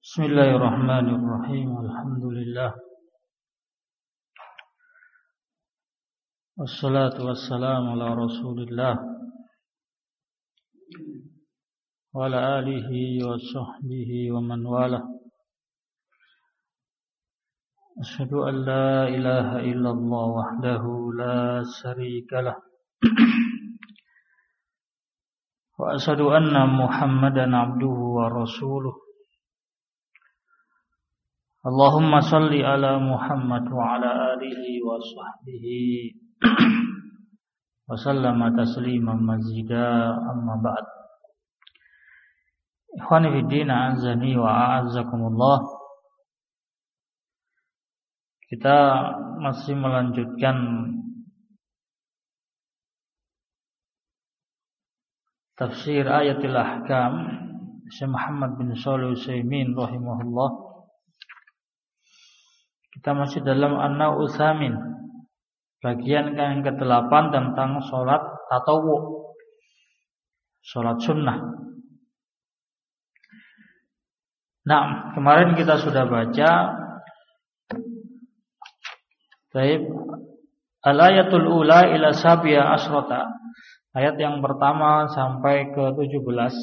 Bismillahirrahmanirrahim. Alhamdulillah. Wassalatu wassalamu ala Rasulillah wa ala alihi wa sahbihi wa man wala. Asyhadu an la ilaha illallah wahdahu la syarika lah. Wa asyhadu anna Muhammadan abduhu wa rasuluh. Allahumma salli ala Muhammad wa ala alihi wa sahbihi wa sallama tasliman mazida, amma ba'd. Ikhwani fiddin, a'azzani wa a'azzakumullah. Kita masih melanjutkan tafsir ayatul ahkam Syekh Muhammad bin Shalih Al-Utsaimin rahimahullah. Kita masih dalam An-Naw'u Tsamin, bagian yang ke-8 tentang sholat tatawwu, sholat sunnah. Nah, kemarin kita sudah baca al-ayatul ula ila sabiya asrota, ayat yang pertama sampai ke 17.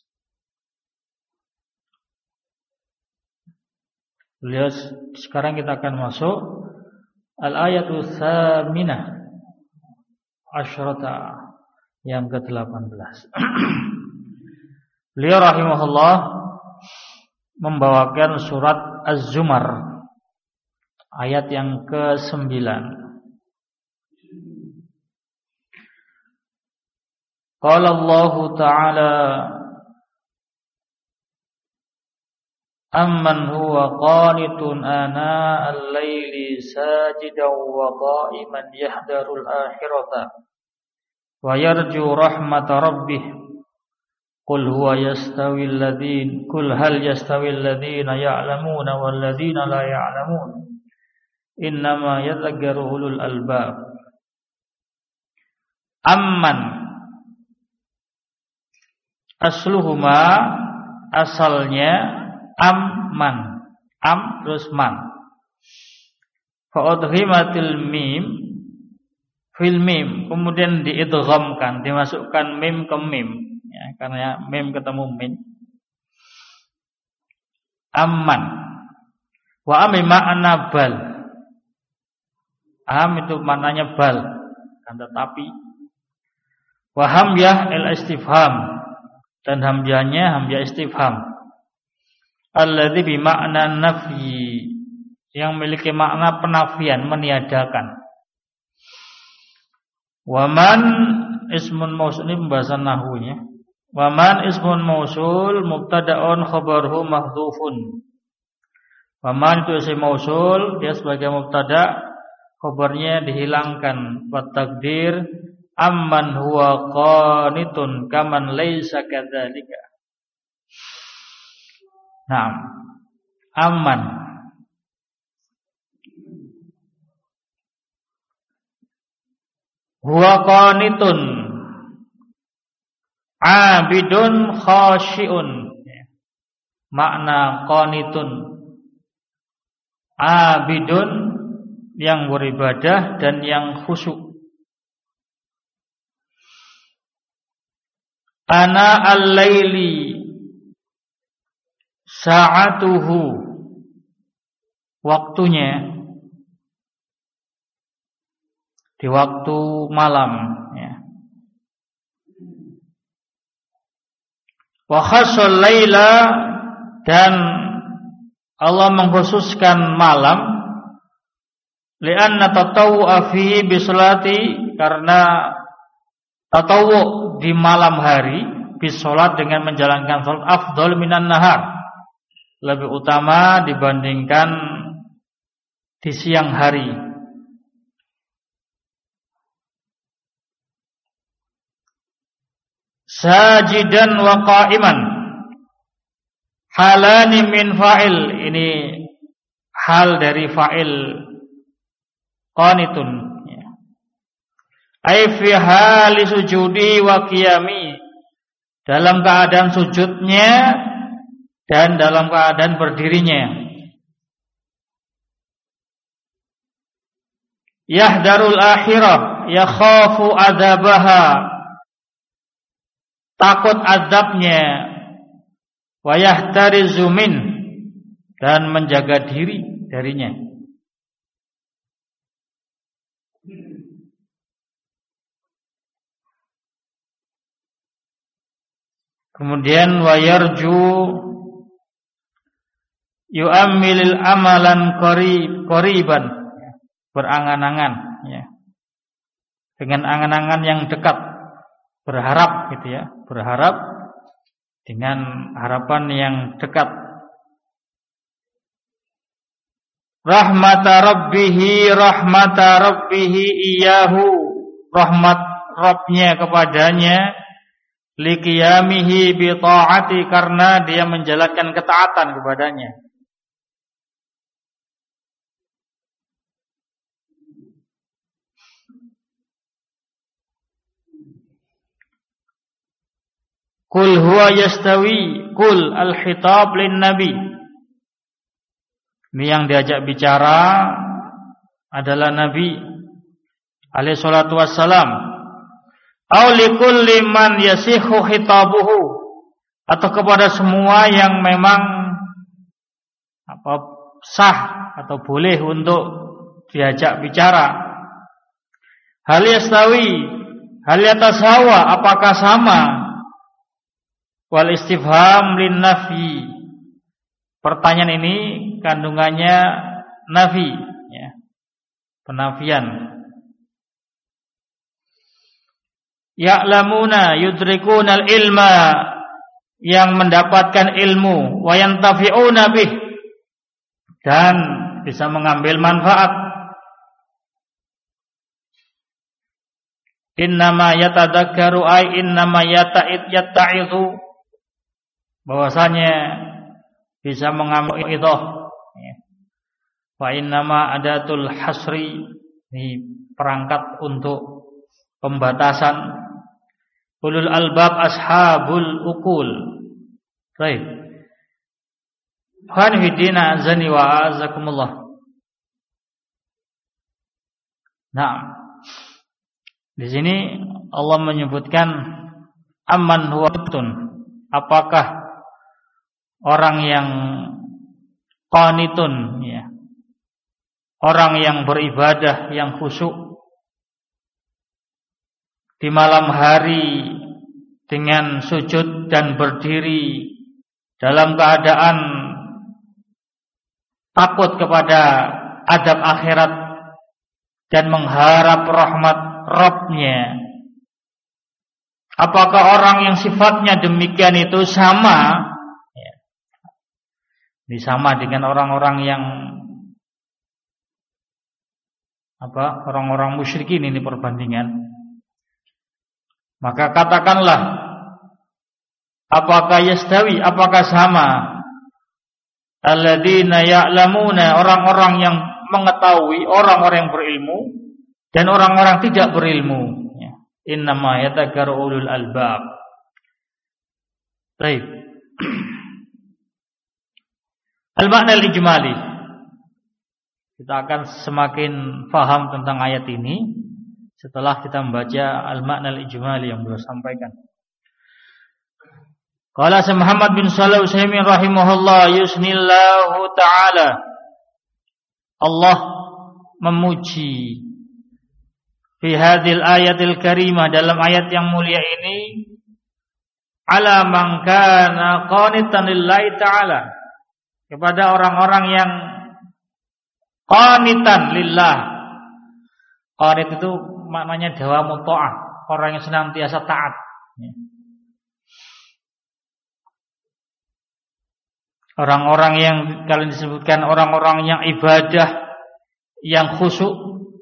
Sekarang kita akan masuk al-ayatul tsaminah asyrata, yang ke-18. Beliau rahimahullah membawakan surat Az-Zumar ayat yang ke-9. Qala Allah Ta'ala amman huwa qanitun ana al-laili sajidan wa qa'iman yahdarul akhirata wa yarju rahmata rabbih qul hal yastawi alladhina ya'lamuna wal ladhina la ya'lamun innama yadhakkaru ulul albab. Amman asluhuma, asalnya amman, am terus man. Fa'udhimatil mim fil mim, kemudian diidghamkan, dimasukkan mim ke mim, ya, karena mim ketemu min. Amman. Wa am ma'na bal. Am itu maknanya bal, kan tetapi. Wa hamyah al-istifham, dan hamzahnya hamzah istifham. Alladzi bi makna nafyi, yang memiliki makna penafian, meniadakan. Waman ismun mausul, ini pembahasan nahwunya. Waman ismun mausul mubtada'un khabaruhu mahdhufun. Waman itu isim mausul, dia sebagai mubtada', khabarnya dihilangkan. Wa taqdir amman huwa qanitun kaman laisa kadzalika. Naam, aman. Huwa qanitun, abidun khashi'un. Makna qanitun, abidun, yang beribadah dan yang khusyuk. Ana al-laili sa'atuhu, waktunya di waktu malam, ya. Wa khassal laila, dan Allah mengkhususkan malam, li'anna tatawwu'a fihi bisolati, karena tatawwu di malam hari bisolat, dengan menjalankan salat, afdal minan nahar, lebih utama dibandingkan di siang hari. Sajidan wa qa'iman, halani min fa'il, ini hal dari fa'il qanitun, ya. Ai fi hali sujudi wa qiyami, dalam keadaan sujudnya dan dalam keadaan berdirinya. Yahdarul akhirah, yakhafu adzabaha, takut azabnya, wa yahtarizu min, dan menjaga diri darinya. Kemudian wa yarju yu'ammilil amalan qariban, berangan-angan ya. Dengan angan-angan yang dekat, berharap gitu ya, berharap dengan harapan yang dekat. Rahmata rabbihi iyahu, rahmat Rabbnya kepadanya, liqiyamihi bi ta'ati, karena dia menjalankan ketaatan kepadanya. Qul huwa yastawi, qul al-khitab lin nabi. Ini yang diajak bicara adalah Nabi alaihi salatu wassalam. Au likulli man yasihu khitabuhu, atau kepada semua yang memang sah atau boleh untuk diajak bicara. Hal yastawi, hal yatasawa, apakah sama? Wal istifham lin nafi, pertanyaan ini kandungannya nafi ya, penafian. Ya'lamuna yudrikunal ilma, yang mendapatkan ilmu, wa yantafi'una bih, dan bisa mengambil manfaat. Innama yatadzakkaru ay innama yatta'izu, bahwasanya bisa mengambil idhah. Wa innama adatul hasri, ini perangkat untuk pembatasan. Ulul albab ashabul uqul. Baik. Khan hidina azani wa azakumullah. Nah, di sini Allah menyebutkan amman huwa qanitun, apakah orang yang qanitun ya, orang yang beribadah, yang khusyuk di malam hari dengan sujud dan berdiri dalam keadaan takut kepada adab akhirat dan mengharap rahmat Rabb-Nya. Apakah orang yang sifatnya demikian itu sama? Ini sama dengan orang-orang yang orang-orang musyrikin, ini perbandingan. Maka katakanlah, apakah yastawi, apakah sama alladzina ya'lamuna, orang-orang yang mengetahui, orang-orang yang berilmu, dan orang-orang tidak berilmu. Innama yatadzakkaru ulul albab. Baik. Al-makna al-ijmali, kita akan semakin faham tentang ayat ini setelah kita membaca al-makna al-ijmali yang beliau sampaikan. Qala Muhammad bin Shalih Al-Utsaimin rahimahullah, yusnillahu ta'ala, Allah memuji fi hadhil ayatil karimah, dalam ayat yang mulia ini, ala man kana qanitan lillahi ta'ala, kepada orang-orang yang qanitan lillah. Qanit itu maknanya dawamu ta'ah, orang yang senantiasa taat. Orang-orang yang kalian disebutkan orang-orang yang ibadah, yang khusyuk,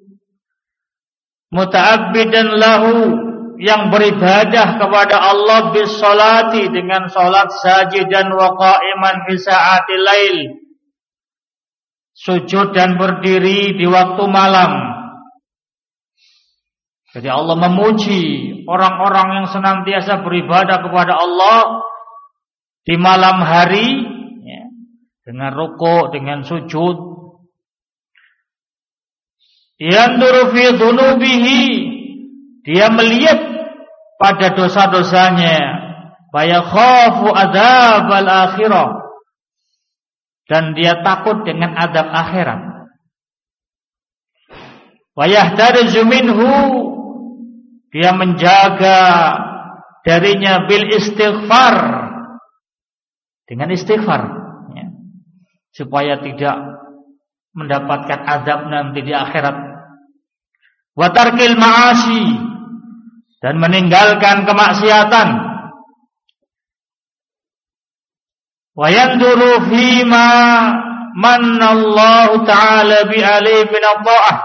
muta'abbidan lahu, yang beribadah kepada Allah bis salati, dengan salat, sajidan wa qa'iman fi sa'atil lail, sujud dan berdiri di waktu malam. Jadi Allah memuji orang-orang yang senantiasa beribadah kepada Allah di malam hari dengan rukuk, dengan sujud. Yanduru fi dhunubihi, dia melihat pada dosa-dosanya. Fayakhafu adzabal akhirah, dan dia takut dengan azab akhirat. Wayahtarizu minhu, dia menjaga darinya bil istighfar, dengan istighfar, ya, supaya tidak mendapatkan azab nanti di akhirat. Wa tarkil ma'asi, dan meninggalkan kemaksiatan. Wa yanduru fima manallahu ta'ala bi alaihi min at-ta'ah,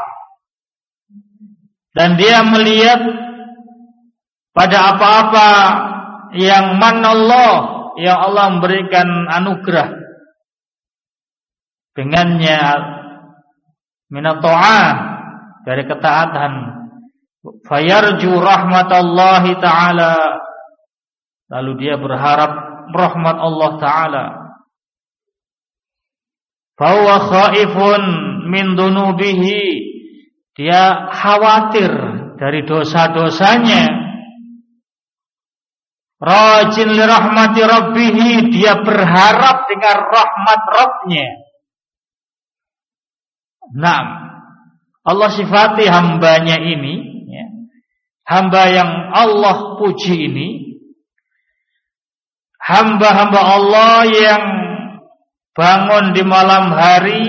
dan dia melihat pada apa-apa yang manallah, yang Allah memberikan anugerah dengannya, min at-ta'ah, dari ketaatan. Fayarju rahmatallahi ta'ala, lalu dia berharap rahmat Allah ta'ala. Fahuwa khaifun min dunubihi, dia khawatir dari dosa-dosanya. Rajin li rahmati rabbihi, dia berharap dengan rahmat Rabbnya. Naam, Allah sifati hambanya ini, ya, hamba yang Allah puji ini, hamba-hamba Allah yang bangun di malam hari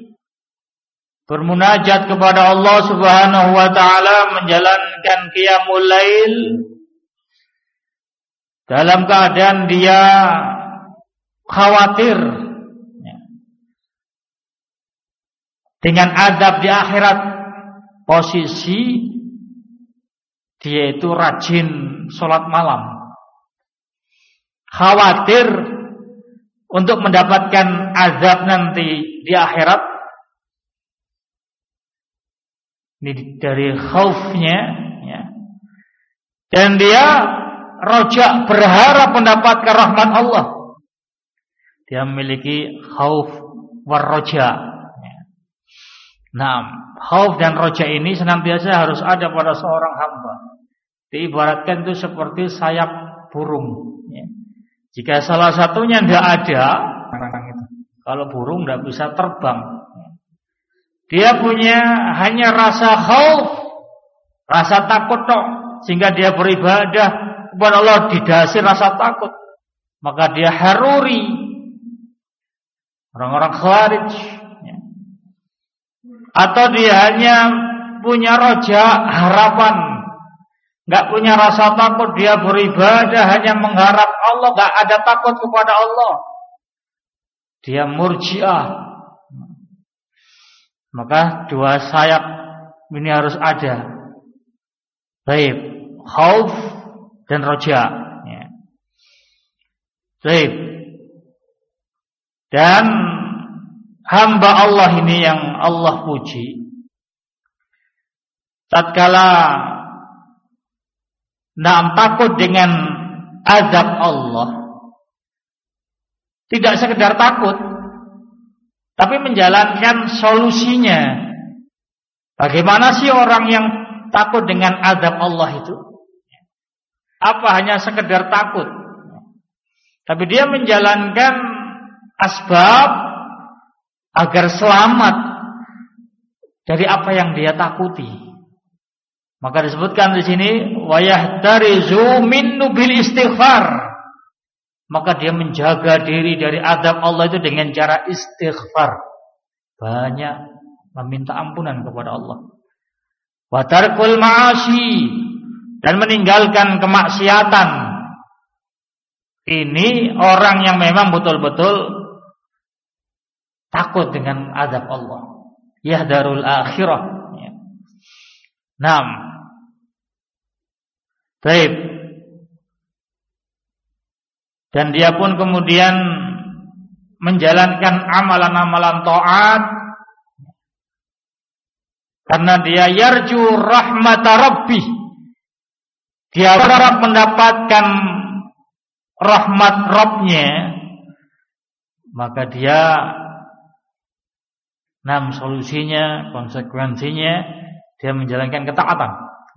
bermunajat kepada Allah Subhanahu wa taala, menjalankan qiyamul lail dalam keadaan dia khawatir, ya, dengan azab di akhirat. Posisi dia itu rajin sholat malam, khawatir untuk mendapatkan azab nanti di akhirat. Ini dari khaufnya, ya. Dan dia roja, berharap mendapatkan rahmat Allah. Dia memiliki khauf war roja. Nah, khauf dan roja ini senantiasa harus ada pada seorang hamba. Diibaratkan itu seperti sayap burung, ya. Jika salah satunya tidak ada, kalau burung tidak bisa terbang. Dia punya hanya rasa khauf, rasa takut tok, sehingga dia beribadah kepada Allah didasari rasa takut. Maka dia haruri, orang-orang khawarij, ya. Atau dia hanya punya roja, harapan, enggak punya rasa takut, dia beribadah hanya mengharap Allah, enggak ada takut kepada Allah. Dia murji'ah. Maka dua sayap ini harus ada. Baik, khauf dan roja, ya. Baik. Dan hamba Allah ini yang Allah puji, tatkala takut dengan azab Allah, tidak sekedar takut, tapi menjalankan solusinya. Bagaimana sih orang yang takut dengan azab Allah itu? Apa hanya sekedar takut? Tapi dia menjalankan asbab agar selamat dari apa yang dia takuti. Maka disebutkan di sini wayahtarizu minnu bil istighfar. Maka dia menjaga diri dari azab Allah itu dengan cara istighfar. Banyak meminta ampunan kepada Allah. Wa tarkul ma'asi, dan meninggalkan kemaksiatan. Ini orang yang memang betul-betul takut dengan azab Allah. Yahdarul akhirah. Naam. Baik. Dan dia pun kemudian menjalankan amalan-amalan taat karena dia yarju rahmata rabbih. Dia berharap mendapatkan rahmat Rabbnya. maka dia solusinya, konsekuensinya dia menjalankan ketaatan.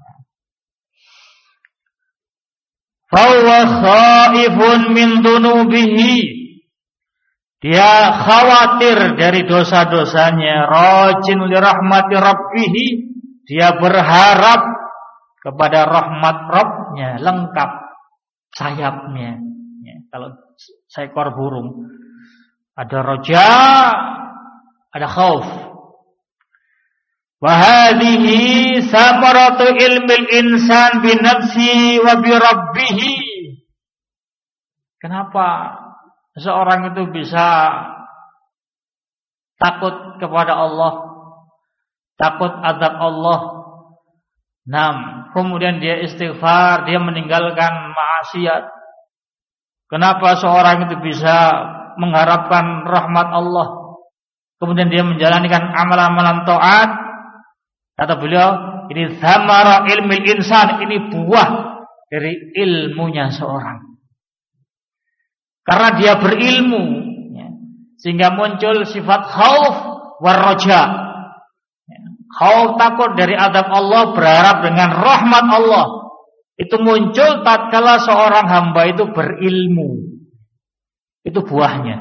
Fahuwa khaifun min dunubihi, dia khawatir dari dosa-dosanya. Rajin li rahmati rabbih, dia berharap kepada rahmat Rabbnya, lengkap sayapnya. Ya, kalau seekor burung ada roja, ada khauf. Wa hadhihi samaratu ilmil insan bi nafsihi wa bi rabbih. Kenapa seseorang itu bisa takut kepada Allah, takut azab Allah? Kemudian dia istighfar, dia meninggalkan maksiat. Kenapa seorang itu bisa mengharapkan rahmat Allah, kemudian dia menjalankan amalan-amalan taat? Kata beliau, ini thamara ilmil insan, ini buah dari ilmunya seorang. Karena dia berilmu, ya, sehingga muncul sifat khauf war raja. Khauf, takut dari azab Allah, berharap dengan rahmat Allah. Itu muncul tatkala seorang hamba itu berilmu. Itu buahnya.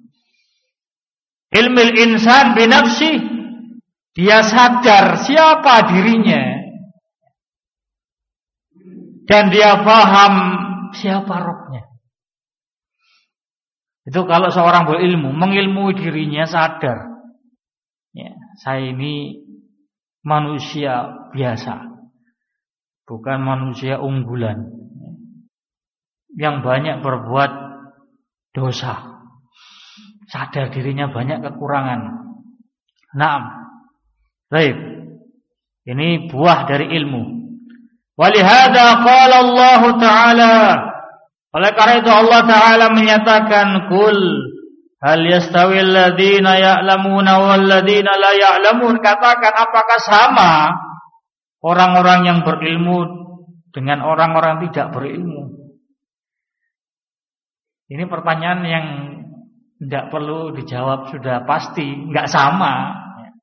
Ilmil insan binafsi, dia sadar siapa dirinya, dan dia paham siapa Rabbnya. Itu kalau seorang berilmu, mengilmui dirinya, sadar, ya, saya ini manusia biasa, bukan manusia unggulan yang banyak berbuat dosa. Sadar dirinya banyak kekurangan. Baik. Ini buah dari ilmu. Walihada qala Allah Ta'ala, oleh karena itu Allah Ta'ala menyatakan, Kul hal yastawil ladina ya'lamuna wal ladina la ya'lamun. Katakan, apakah sama orang-orang yang berilmu dengan orang-orang tidak berilmu? Ini pertanyaan yang tidak perlu dijawab, sudah pasti enggak sama.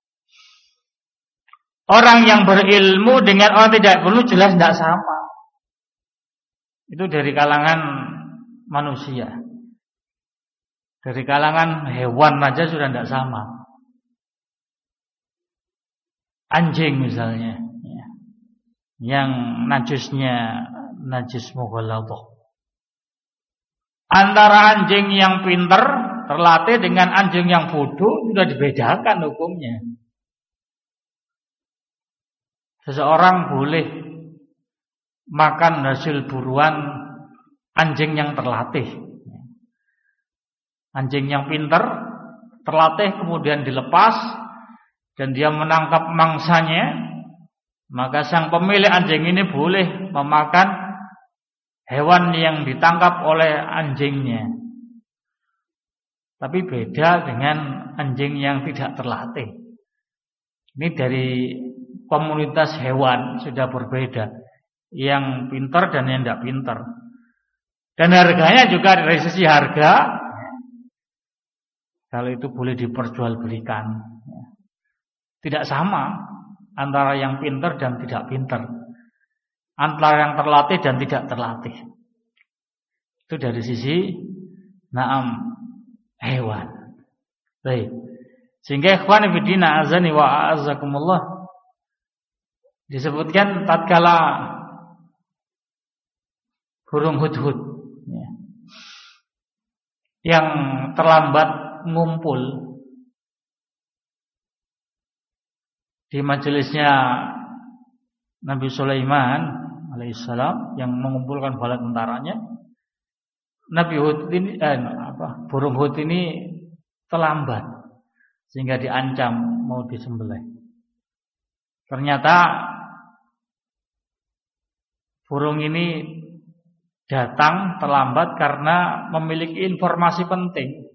Orang yang berilmu dengan orang tidak berilmu jelas tidak sama. Itu dari kalangan manusia. Dari kalangan hewan aja sudah tidak sama. Anjing misalnya, ya, yang najisnya najis mughalladhah. Antara anjing yang pintar, terlatih, dengan anjing yang bodoh sudah dibedakan hukumnya. Seseorang boleh makan hasil buruan anjing yang terlatih. Anjing yang pintar, terlatih, kemudian dilepas dan dia menangkap mangsanya, maka sang pemilik anjing ini boleh memakan hewan yang ditangkap oleh anjingnya. Tapi beda dengan anjing yang tidak terlatih. Ini dari komunitas hewan sudah berbeda, yang pintar dan yang tidak pintar. Dan harganya juga dari sisi harga, kalau itu boleh diperjualbelikan, tidak sama antara yang pintar dan tidak pintar, antara yang terlatih dan tidak terlatih. Itu dari sisi hewan. Baik. Sehingga ikhwan fillah azani wa a'azakumullah, disebutkan tatkala burung hudhud, ya, yang terlambat ngumpul di majelisnya Nabi Sulaiman alaihissalam yang mengumpulkan bala tentaranya, Nabi Hud ini burung hud ini terlambat sehingga diancam mau disembelih. Ternyata burung ini datang terlambat karena memiliki informasi penting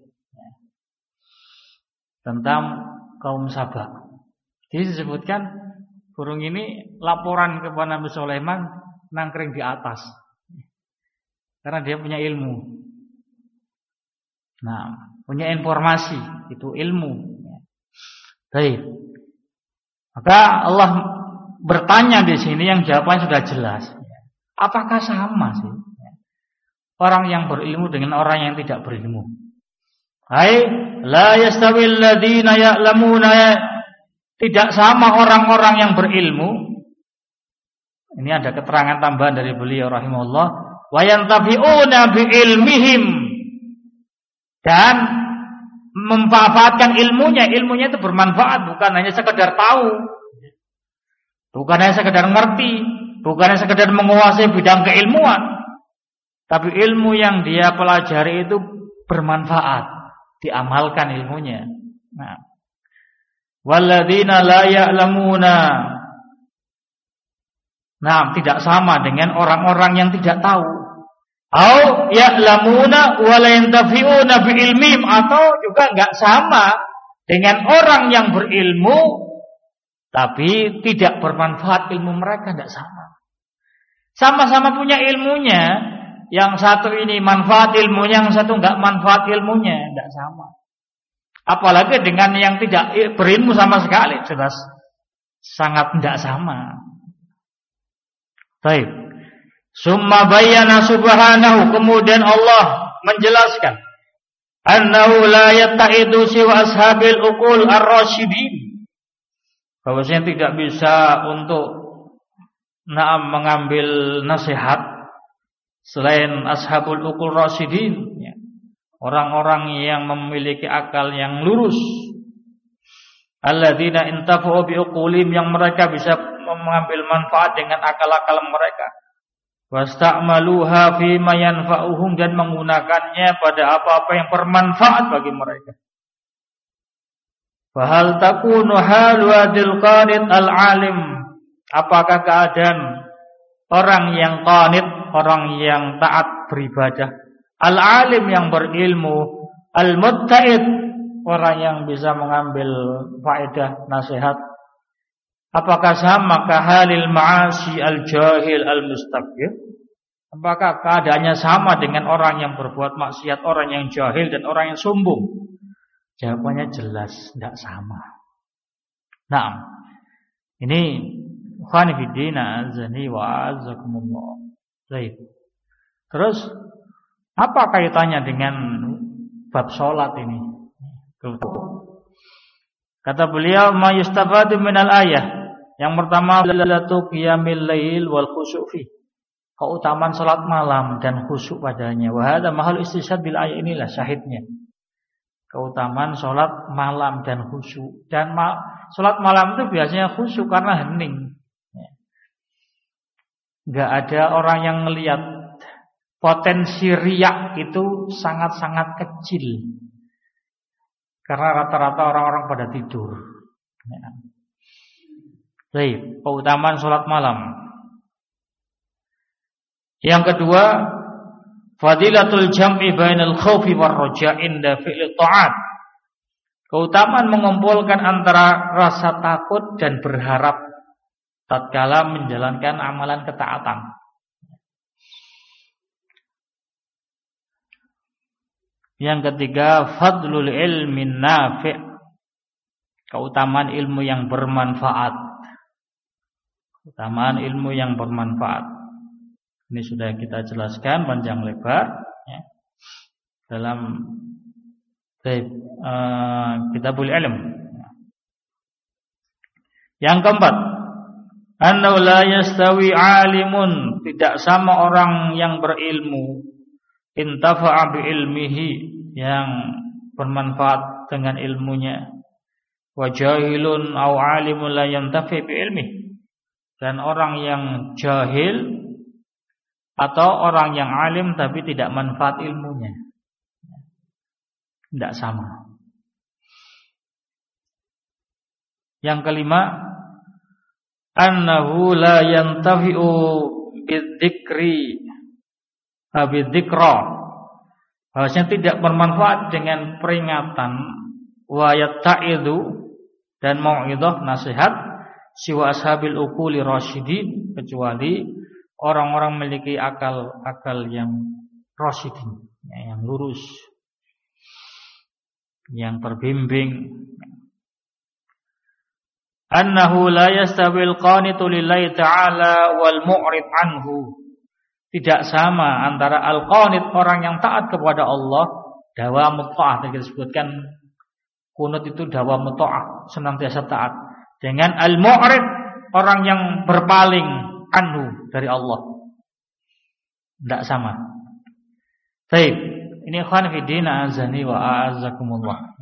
tentang kaum Sabah. Jadi disebutkan burung ini laporan kepada Nabi Sulaiman nangkring di atas, karena dia punya ilmu. punya informasi, itu ilmu. Baik. Maka Allah bertanya di sini yang jawabannya sudah jelas. Apakah sama sih orang yang berilmu dengan orang yang tidak berilmu? Hai, la yastawil ladzina ya'lamuna, tidak sama orang-orang yang berilmu. Ini ada keterangan tambahan dari beliau rahimahullah, wa yantafi'una bi ilmihim, dan memanfaatkan ilmunya. Ilmunya itu bermanfaat, bukan hanya sekedar tahu, bukan hanya sekedar ngerti, bukan hanya sekedar menguasai bidang keilmuan, tapi ilmu yang dia pelajari itu bermanfaat, diamalkan ilmunya. Nah, walladzina la ya'lamuna, nah, tidak sama dengan orang-orang yang tidak tahu. Au ya'lamuna wa la yantafi'una bi ilmihim, atau juga enggak sama dengan orang yang berilmu tapi tidak bermanfaat ilmu mereka, enggak sama. Sama-sama punya ilmunya, yang satu ini manfaat ilmunya, yang satu enggak manfaat ilmunya, enggak sama. Apalagi dengan yang tidak berilmu sama sekali, jelas sangat enggak sama. Baik. Summa bayyana subhanahu, kemudian Allah menjelaskan, annahu la yatta'idu siwa ashabil uqul ar-rasyidin, bahwasanya tidak bisa untuk mengambil nasihat selain ashabul uqul rasyidin, orang-orang yang memiliki akal yang lurus, alladzina intafa'u bi uqulim, yang mereka bisa mengambil manfaat dengan akal-akal mereka, wasta'maluha fi ma yanfa'uhum, dan menggunakannya pada apa-apa yang bermanfaat bagi mereka. Fa hal takunu halu adil qanit al-alim, apakah keadaan orang yang qanit, orang yang taat beribadah, al-alim yang berilmu, al-mutta'id orang yang bisa mengambil faedah nasihat, apakah sama kahalil ma'asi al-jahil al-mustakbir? Apakah keadaannya sama dengan orang yang berbuat maksiat, orang yang jahil dan orang yang sombong? Jawabannya jelas tidak sama. Nah, ini khani fiddina azani wa azakumullah. Baik. Terus apa kaitannya dengan bab salat ini? Kata beliau, ma yustafadu minal ayah. Yang pertama, lalatu qiyamil lail wal khusyuk fi, keutamaan salat malam dan khusyuk padanya. Wa hadza mahal istishhad bil ayat, inilah syahidnya. Keutamaan salat malam dan khusyuk. Dan salat malam itu biasanya khusyuk karena hening. Enggak ada orang yang melihat, potensi riya itu sangat-sangat kecil. Karena rata-rata orang-orang pada tidur. Baik, keutamaan salat malam. Yang kedua, fadilatul jam'i bainal khaufi war raja' inda fi'li ta'at. Keutamaan mengumpulkan antara rasa takut dan berharap tatkala menjalankan amalan ketaatan. Yang ketiga, fadlul ilmi nafi', keutamaan ilmu yang bermanfaat. Keutamaan ilmu yang bermanfaat. Ini sudah kita jelaskan panjang lebar ya, dalam Kitabul Ilm. Yang keempat, annahu la yastawi alimun, tidak sama orang yang berilmu, intafa'a bi ilmihi, yang bermanfaat dengan ilmunya, wa jahilun aw alimun la yantafi bi ilmihi, dan orang yang jahil atau orang yang alim tapi tidak manfaat ilmunya, tidak sama. Yang kelima, annahu la yantafi'u bidzikra, bahwasanya tidak bermanfaat dengan peringatan, wa yatta'idu, dan mau'idhah nasihat, siwa ashabil uquli rasyidin, kecuali orang-orang memiliki akal yang rasyidin, yang lurus. yang terbimbing. Annahu la yastawil qanitu lillahi ta'ala wal mu'rid anhu. Tidak sama antara al-qanit, orang yang taat kepada Allah, dawamut ta'ah, tadi disebutkan kunut itu dawamut ta'ah, senantiasa taat, dengan al-mu'rid, orang yang berpaling anhu, dari Allah. Tidak sama. Baik, ini ikhwan fi din, azani wa a'azzakumullah.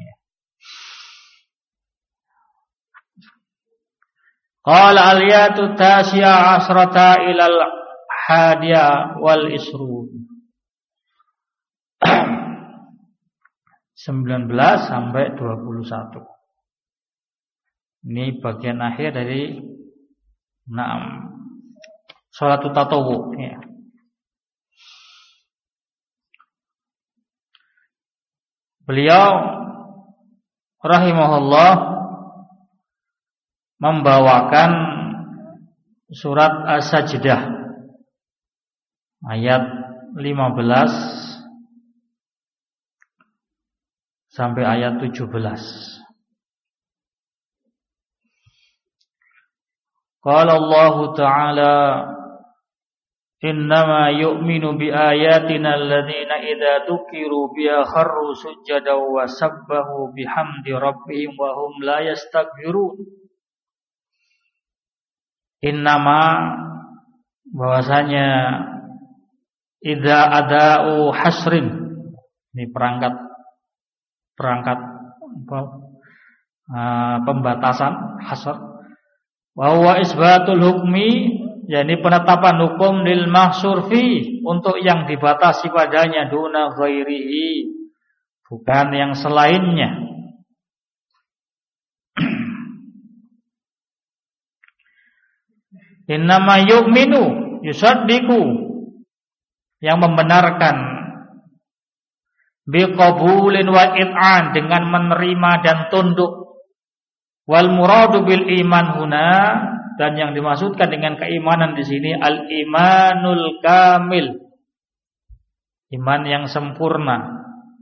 Qala al-yatu tasya asrata ilal hadiya wal isrun. 19 sampai 21. Ini bagian akhir dari salatul tatawwu, ya. Beliau rahimahullah membawakan surat As-Sajdah ayat 15 sampai ayat 17. Qala Allah Ta'ala innama yu'minu bi ayatina alladhina idza dzukiru biha kharru sujada wa sabbahu bihamdi rabbihim wa hum la yastaghfirun. Innama, bahwasanya, idza ada'u hasrin, ini perangkat pembatasan, hasr. Wa huwa isbatul hukmi, yakni penetapan hukum lil mahsur fi, untuk yang dibatasi padanya, duna ghairihi, bukan yang selainnya. Innama yu'minu, yusaddiqu, yang membenarkan, biqabulin wa it'an, dengan menerima dan tunduk. Wal muradu bil iman huna, dan yang dimaksudkan dengan keimanan di sini al imanul kamil, iman yang sempurna.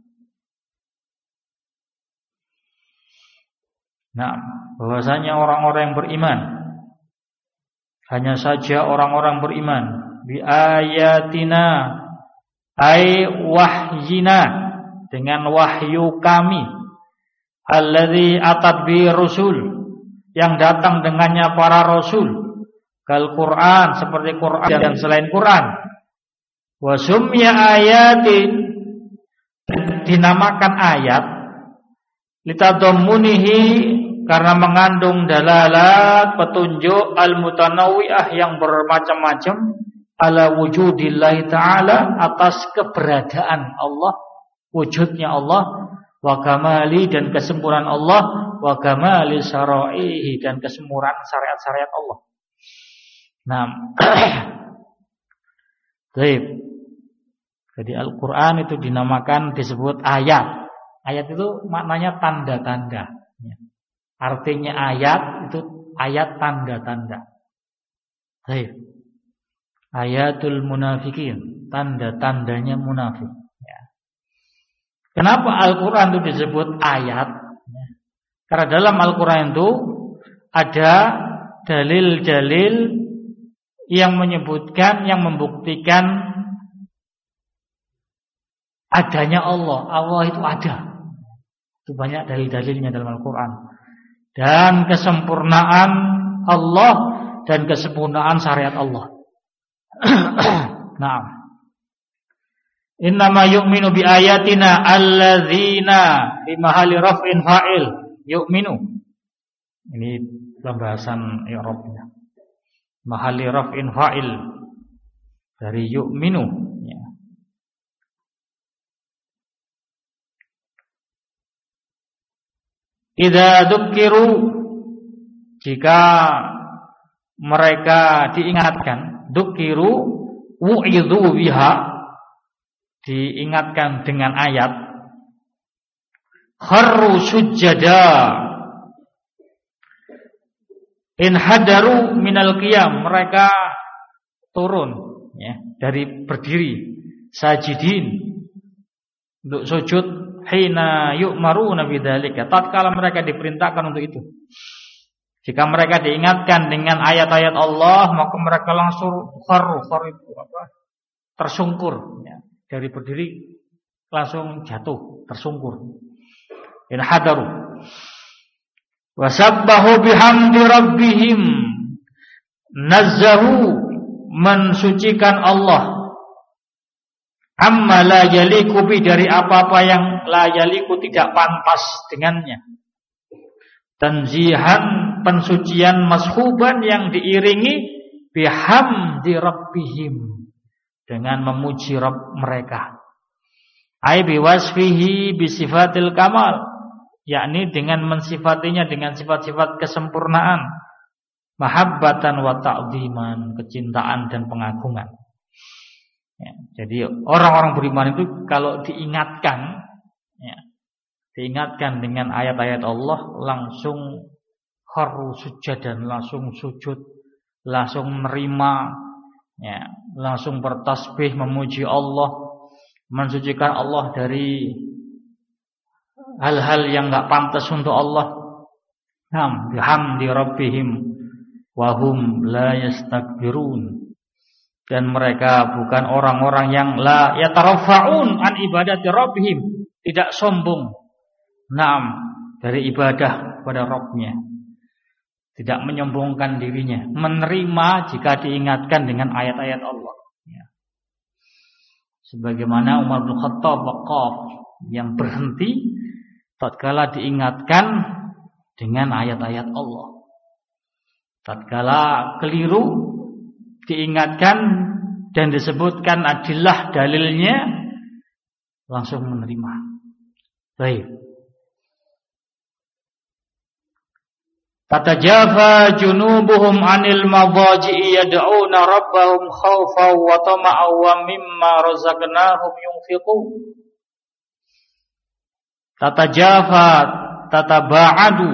Nah, bahwasanya orang-orang yang beriman, hanya saja orang-orang beriman bi ayatina, ay wahyina, dengan wahyu kami, alladzi atat bi rusul, yang datang dengannya para rasul, kal Quran, seperti Quran dan selain Quran. Wa sumya ayatin, dinamakan ayat, litadammunihi, karena mengandung dalalat, petunjuk, al-mutanawwi'ah, yang bermacam-macam, ala wujudillahi ta'ala, atas keberadaan Allah, wujudnya Allah, wa kamali, dan kesempurnaan Allah, wa kamali syara'ihi, dan kesempurnaan syariat-syariat Allah. Nah, baik. Jadi Al-Quran itu dinamakan, disebut ayat. Ayat itu maknanya tanda-tanda. Artinya ayat itu ayat tanda-tanda. Baik. Ayatul munafikin, tanda-tandanya munafik. Kenapa Al-Quran itu disebut ayat? Karena dalam Al-Quran itu ada dalil-dalil yang menyebutkan, yang membuktikan adanya Allah. Allah itu ada. Itu banyak dalil-dalilnya dalam Al-Quran. Dan kesempurnaan Allah dan kesempurnaan syariat Allah. Nah, innama yu'minu bi ayatina alladzina bi mahali raf'in fa'il yu'minu. Ini pembahasan i'rabnya. Mahali raf'in fa'il dari yu'minu, ya. Idza dzukiru, jika mereka diingatkan, dzukiru wu'idhu biha, diingatkan dengan ayat, kharru sujada, in hadaru minal qiyam, mereka turun, ya, dari berdiri, sajidin, untuk sujud, hina yu'maruna bidzalika, tatkala mereka diperintahkan untuk itu. Jika mereka diingatkan dengan ayat-ayat Allah, maka mereka langsung tersungkur, ya. Dari berdiri langsung jatuh, tersungkur. In hadaru wasabbahu bihamdi rabbihim, nazzahu, mensucikan Allah, amma la yaliku bi, dari apa-apa yang la yaliku, tidak pantas dengannya. Tanzihan, pensucian mashuban, yang diiringi bihamdi rabbihim, dengan memuji Rabb mereka. Ai biwasfihi bisifatil kamal, yakni dengan mensifatinya dengan sifat-sifat kesempurnaan. Mahabbatan wa ta'ziman, kecintaan dan pengagungan. Ya, jadi orang-orang beriman itu kalau diingatkan, ya, diingatkan dengan ayat-ayat Allah, langsung kharu sujadan, langsung sujud, langsung menerima, ya, langsung bertasbih memuji Allah, mensucikan Allah dari hal-hal yang enggak pantas untuk Allah. Nam bihamdi rabbihim wa hum la yastakbirun, dan mereka bukan orang-orang yang la yatarafa'un an ibadati rabbihim, tidak sombong, naam, dari ibadah kepada Rabbnya, tidak menyombongkan dirinya, menerima jika diingatkan dengan ayat-ayat Allah, ya. Sebagaimana Umar bin Khattab waqaf, yang berhenti tatkala diingatkan dengan ayat-ayat Allah. Tatkala keliru diingatkan dan disebutkan adillah dalilnya, langsung menerima. Baik. Tatajafa junubuhum 'anil madaji'i yad'una rabbahum khaufan wa tama'an wa mimma razaqnahum yunfiqun. Tatajafa, tataba'adu,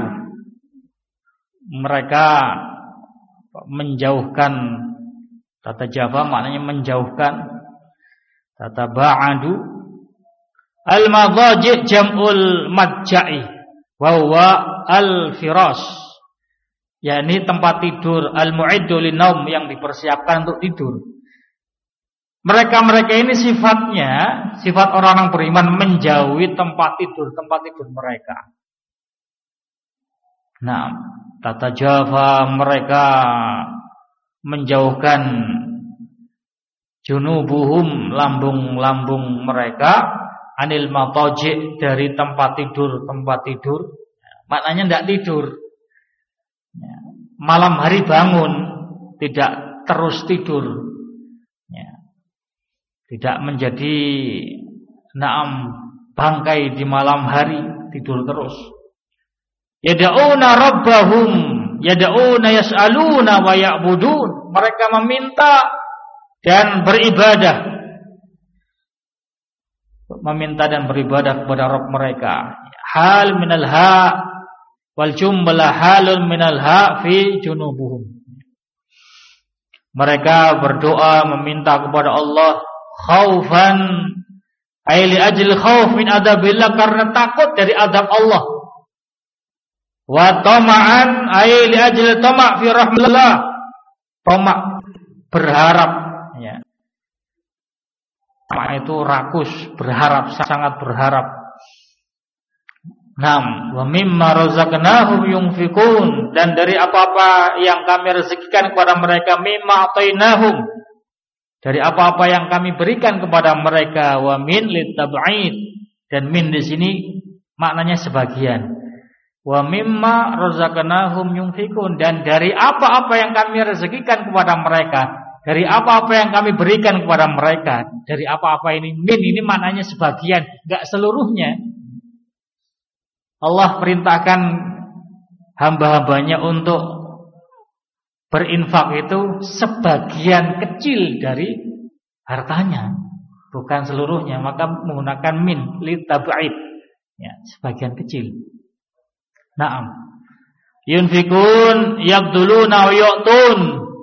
mereka menjauhkan. Tatajafa maknanya menjauhkan. Tataba'adu, al-madaji' jam'ul madja'i wa huwa al-firas, yakni tempat tidur, al-mu'iddu lin-naum, yang dipersiapkan untuk tidur. Mereka ini sifatnya, sifat orang-orang beriman, menjauhi tempat tidur mereka. Nah, tatajafa, mereka menjauhkan, junubuhum, lambung-lambung mereka, anil mataji', dari tempat tidur. Maknanya tidak tidur. Malam hari bangun, tidak terus tidur. Tidak menjadi bangkai di malam hari, tidur terus. Yad'una rabbahum, yad'una yas'aluna wa ya'budun, mereka meminta dan beribadah. Meminta dan beribadah kepada Rabb mereka. Hal minal ha wal jumlah halun minal ha fi junubuhum. Mereka berdoa meminta kepada Allah khaufan, ay li ajli khauf min adabillah, karena takut dari adab Allah. Wa tama'an, ay li ajli tama' fi rahmatillah, tama' berharap, ya. Tama' itu rakus, berharap, sangat berharap. Naam, wa mimma razaqnahum yunfiqun, dan dari apa-apa yang kami rezekikan kepada mereka, mimma atainahum, dari apa-apa yang kami berikan kepada mereka. Wa min litab'id, dan min di sini maknanya sebagian. Wa mimma razaqnahum yunfiqun, dan dari apa-apa yang kami rezekikan kepada mereka, dari apa-apa yang kami berikan kepada mereka. Dari apa-apa ini, min ini maknanya sebagian, enggak seluruhnya. Allah perintahkan hamba-hambanya untuk berinfak itu sebagian kecil dari hartanya, bukan seluruhnya, maka menggunakan min litab'id, ya, sebagian kecil. Naam. Yunfikun yabduluna wa yu'tun,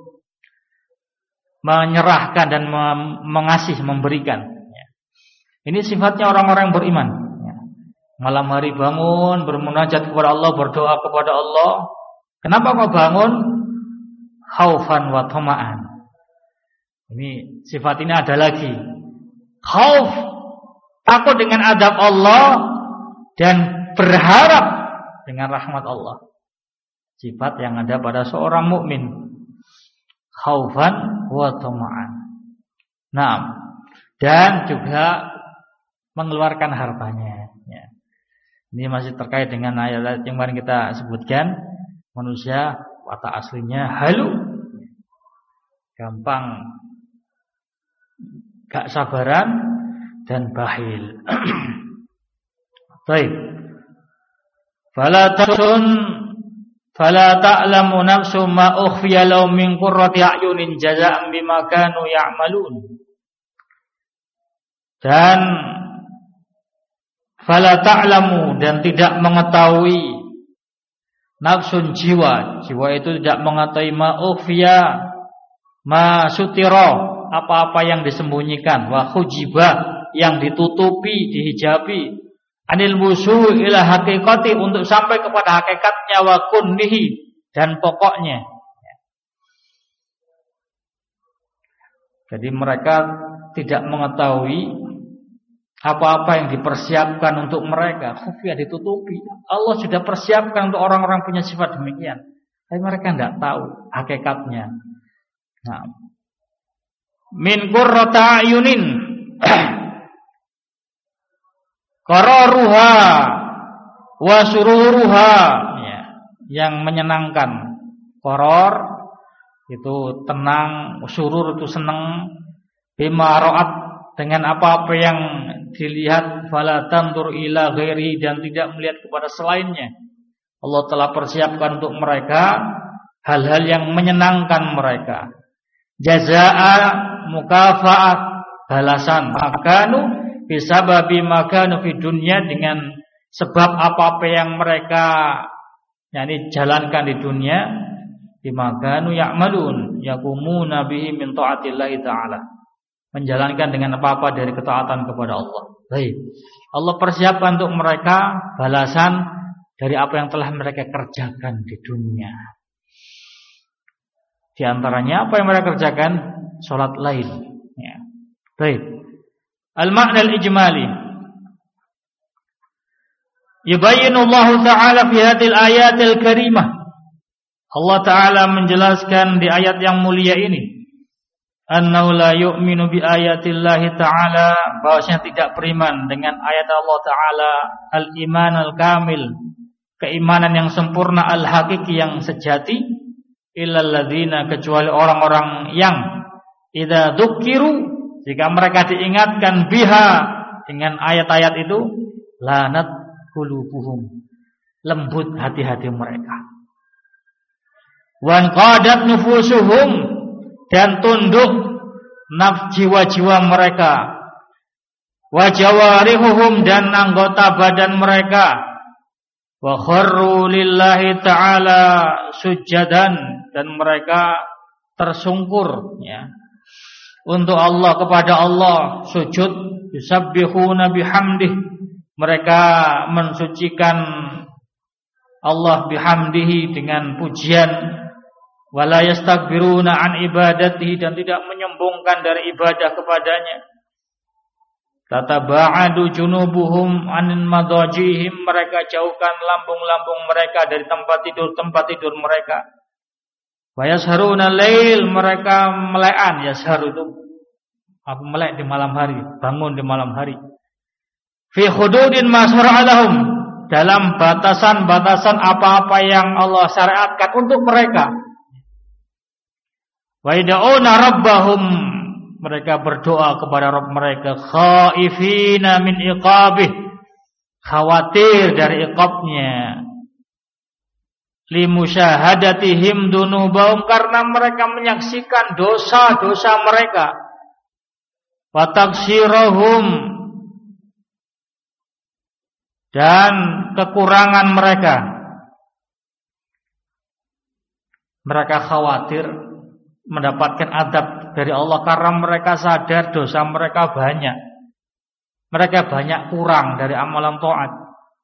menyerahkan dan mengasih, memberikan, ya. Ini sifatnya orang-orang beriman, ya. Malam hari bangun, bermunajat kepada Allah, berdoa kepada Allah. Kenapa kau bangun? Khaufan wa tama'an. Ini sifat ini ada lagi. Khauf, takut dengan azab Allah dan berharap dengan rahmat Allah. Sifat yang ada pada seorang mukmin. Khaufan wa tama'an. Nah, dan juga mengeluarkan hartanya. Ya. Ini masih terkait dengan ayat yang kemarin kita sebutkan. Manusia watak aslinya halu, gampang, gak sabaran dan bakhil. Baik. Fala ta'lamu nafsu ma ukhfiya lahum min qurrati a'yunin jazaa'an bima kanu ya'malun. Dan fala ta'lamu, dan tidak mengetahui nafsun jiwa itu tidak mengetahui ma ukhfiya ma sutira, apa-apa yang disembunyikan, wa khujiba, yang ditutupi, dihijabi, anil wusul ila haqiqati, untuk sampai kepada hakikatnya, wa kunnihi, dan pokoknya. Jadi mereka tidak mengetahui apa-apa yang dipersiapkan untuk mereka. Khufiyah, ditutupi. Allah sudah persiapkan untuk orang-orang punya sifat demikian, tapi mereka tidak tahu hakikatnya. Nah, min qurrati ayunin qararuha wa sururuha, ya, yang menyenangkan. Qaror itu tenang, surur itu senang, bima ra'at, dengan apa-apa yang dilihat, fala tandur ila ghairi, dan tidak melihat kepada selainnya. Allah telah persiapkan untuk mereka hal-hal yang menyenangkan mereka. Jazaa, mukafaat, balasan. Makanu bisababi makanu fi dunya, dengan sebab apa-apa yang mereka jalankan di dunia. Bimakanu ya'malun yakumuna bihi min ta'atillahi ta'ala, menjalankan dengan apa-apa dari ketaatan kepada Allah. Baik. Allah persiapkan untuk mereka balasan dari apa yang telah mereka kerjakan di dunia. Di antaranya apa yang mereka kerjakan? Salat lail. Ya. Baik. Al-ma'na al-ijmali. Yubayyinu Allah Ta'ala fi hadhil ayatil karimah. Allah Ta'ala menjelaskan di ayat yang mulia ini, annahu la yu'minu bi ayatillahi ta'ala, bahwasanya tidak beriman dengan ayat Allah Ta'ala, al-iman al-kamil, keimanan yang sempurna, al-hakiki, yang sejati, illal ladzina, kecuali orang-orang yang idza dzukiru, jika mereka diingatkan biha, dengan ayat-ayat itu, lanat qulubuhum, lembut hati-hati mereka, wan qadat nufusuhum, dan tunduk jiwa-jiwa mereka, wa jawarihuhum, dan anggota badan mereka, wa kharru lillahi ta'ala sujadan, dan mereka tersungkur, ya, untuk Allah, kepada Allah, sujud, yusabbihuna bihamdih, mereka mensucikan Allah bihamdihi, dengan pujian, wala yastakbiruna an ibadatihi, dan tidak menyombongkan dari ibadah kepadanya. Tataba'adu junubuhum anin madajihim, mereka jauhkan lambung-lambung mereka dari tempat tidur mereka. Wa yasharuna lail, mereka melekan. Yashar itu apa? Melek di malam hari, bangun di malam hari. Fi hududin ma syara'a lahum, dalam batasan-batasan apa-apa yang Allah syariatkan untuk mereka. Wa yad'una rabbahum, mereka berdoa kepada Rabb mereka, khaifina min iqabih, khawatir dari iqabnya, limusyahadatihim dunubahum, karena mereka menyaksikan dosa-dosa mereka, wa taksirahum, dan kekurangan mereka. Mereka khawatir mendapatkan adab dari Allah karena mereka sadar dosa mereka banyak. Mereka banyak kurang dari amalan taat.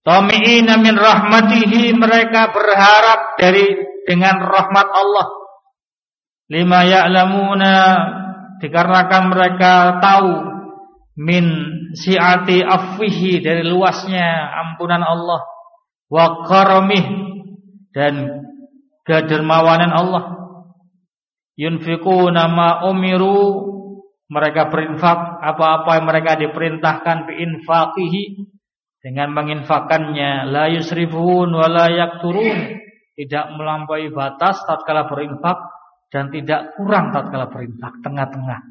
Tami'ina min rahmatihi, mereka berharap dengan rahmat Allah. Lima ya'lamuna, dikarenakan mereka tahu min si'ati afwihi, dari luasnya ampunan Allah, wa karamih, dan kedermawanan Allah. Yunfiquna ma umiru, mereka berinfak apa-apa yang mereka diperintahkan, biinfaqihi, dengan menginfakkannya. La yusrifun wa la yakturun, tidak melampaui batas tatkala berinfak dan tidak kurang tatkala berinfak, tengah-tengah.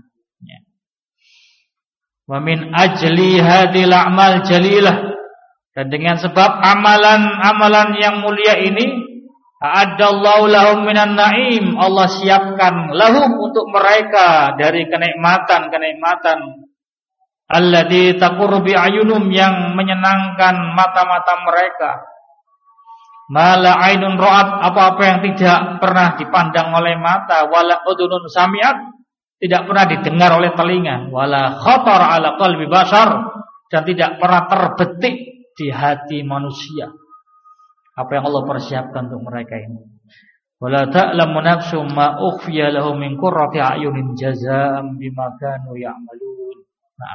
Wa min ajli hadhil a'mal jalilah, dan dengan sebab amalan-amalan yang mulia ini, a'addallahu lahum minan na'im, Allah siapkan lahum, untuk mereka, dari kenikmatan-kenikmatan, alladzi taqurru bi ayunum, yang menyenangkan mata-mata mereka. Mala ainun ra'at, apa-apa yang tidak pernah dipandang oleh mata, wala udunun sami'at, tidak pernah didengar oleh telinga, wala khatar ala qalbi bashar, dan tidak pernah terbetik di hati manusia apa yang Allah persiapkan untuk mereka ini. Wala ta'lamu nafsum ma ukhfiya lahum min qurrati a'yunin jazaa'an bima kanu ya'malun. Nah,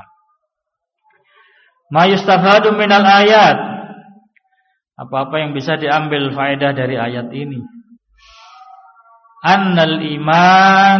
ma yustafadu minal ayat, apa-apa yang bisa diambil faedah dari ayat ini. Annal iman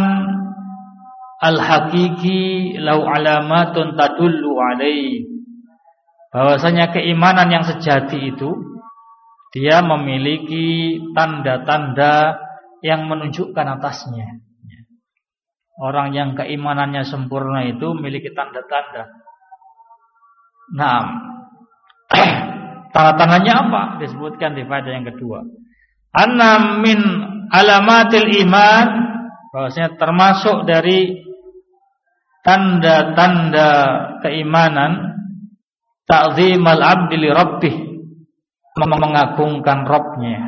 al-haqiqi lau alamatun tadullu alaihi, bahwasanya keimanan yang sejati itu, dia memiliki tanda-tanda yang menunjukkan atasnya. Orang yang keimanannya sempurna itu memiliki tanda-tanda. Nah, tanda-tandanya apa? Disebutkan di faedah yang kedua. Anna min alamatil iman, bahwasanya termasuk dari tanda-tanda keimanan, ta'zimal abdi li rabbih, mengagungkan Rabbnya.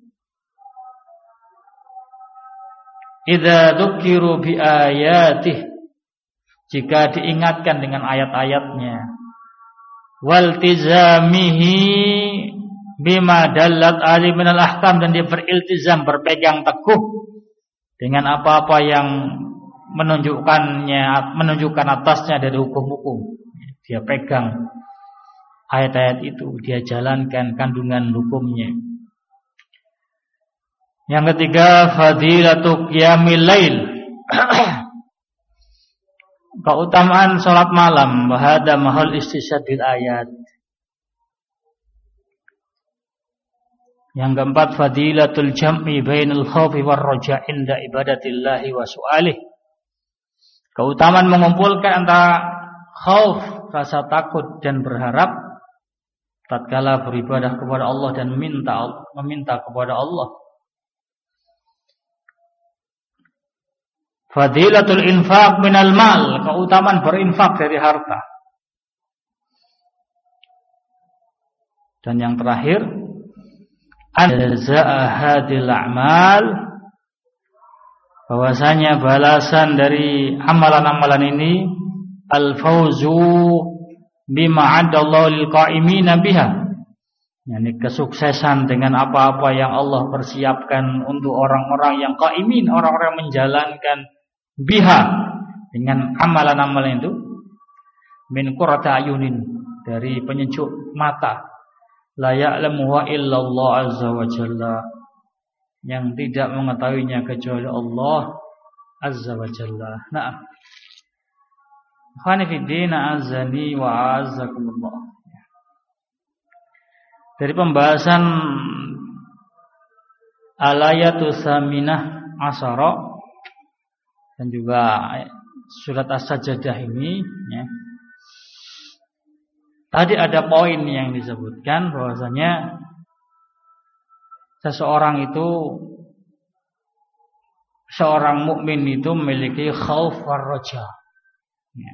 Idza dzukiru bi ayatih, jika diingatkan dengan ayat-ayatnya. Waltizamihi bima dallat ali minal ahkam, dan dia beriltizam, berpegang teguh dengan apa-apa yang menunjukkan atasnya dari hukum-hukum. Dia pegang ayat-ayat itu, dia jalankan kandungan hukumnya. Yang ketiga, fadilatu qiyamil lail, keutamaan salat malam. Wa hadza mahal istisyadil ayat. Yang keempat, fadilatul jam'i bainal khaufi war raja' inda ibadatillahi wa su'alih, keutamaan mengumpulkan antara khauf, rasa takut dan berharap, tatkala beribadah kepada Allah dan meminta kepada Allah. Fadilatul infaq minal mal, keutamaan berinfak dari harta. Dan yang terakhir, jazaa hadil a'mal, bahwasanya balasan dari amalan-amalan ini, al-fauzu bima adallahu lil qa'imina biha, yakni kesuksesan dengan apa-apa yang Allah persiapkan untuk orang-orang yang qaimin, orang-orang yang menjalankan biha, dengan amalan-amalan itu, min qurrati ayunin, dari penyejuk mata, la ya'lamuha illallah azza wa jalla, yang tidak mengetahuinya kecuali Allah azza wa jalla. Nah, khani fiddin azani wa azzakumullah. Dari pembahasan al-ayatu saminah asyara dan juga surat As-Sajdah ini, ya, tadi ada poin yang disebutkan bahwasanya seorang mukmin itu memiliki khauf war raja. Ya.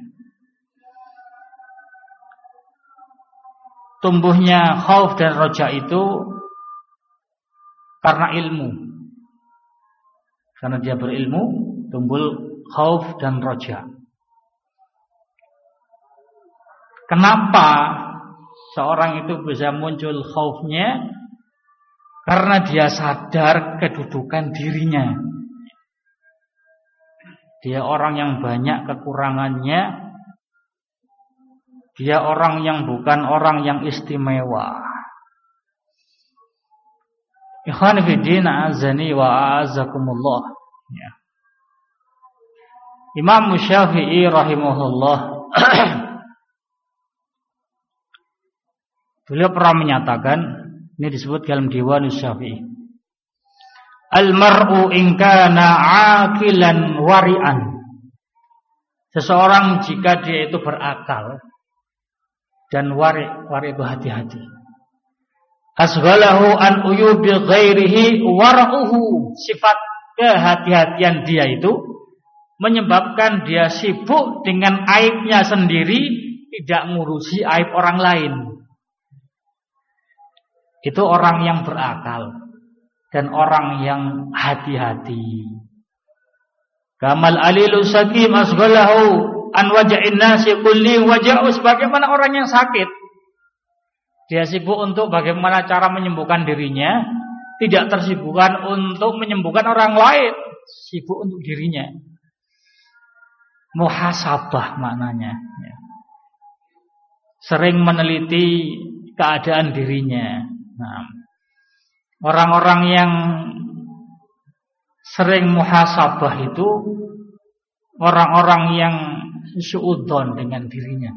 Tumbuhnya khauf dan raja itu karena ilmu. Karena dia berilmu, tumbuh khauf dan raja. Kenapa Seorang itu bisa muncul khaufnya karena dia sadar kedudukan dirinya. Dia orang yang banyak kekurangannya. Dia orang yang bukan orang yang istimewa. Ikhwan fiddin azani wa azakumullah. Ya. Imam Syafi'i rahimahullah beliau pernah menyatakan, ini disebut dalam Diwan Syafi'i, al-mar'u in kana 'aqilan wari'an. Seseorang jika dia itu berakal dan wari itu hati-hati. Asghalahu an uyubi ghairihi wara'uhu. Sifat kehati-hatian dia itu menyebabkan dia sibuk dengan aibnya sendiri, tidak ngurusi aib orang lain. Itu orang yang berakal dan orang yang hati-hati. Kamal alilu sakim asghalahu an waja'in nasi kulli waja'u. Sebagaimana orang yang sakit, dia sibuk untuk bagaimana cara menyembuhkan dirinya, tidak tersibukkan untuk menyembuhkan orang lain, sibuk untuk dirinya. Muhasabah maknanya, ya. Sering meneliti keadaan dirinya. Nah, orang-orang yang sering muhasabah itu orang-orang yang suudzon dengan dirinya.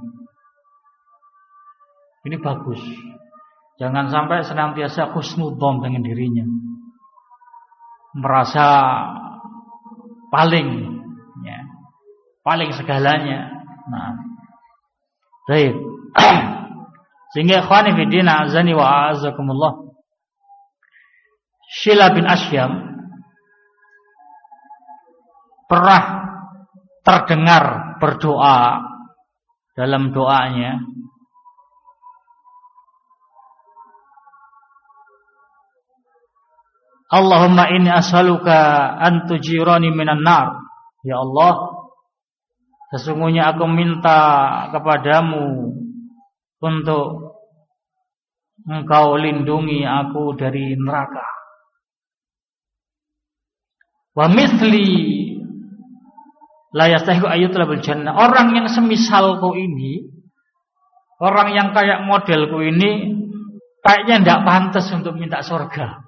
Ini bagus. Jangan sampai senantiasa husnudzon dengan dirinya, merasa paling, ya, paling segalanya. Nah, baik. Sehingga ikhwani fiddin azani wa azakumullah, Syila bin Asyam pernah terdengar berdoa dalam doanya, Allahumma inni as'aluka an tujirani minan nar. Ya Allah, sesungguhnya aku minta kepadamu untuk Engkau lindungi aku dari neraka. Wa mithli la yastahiqu ayyutlabul jannah. Orang yang semisalku ini, orang yang kayak modelku ini, kayaknya tidak pantas untuk minta surga.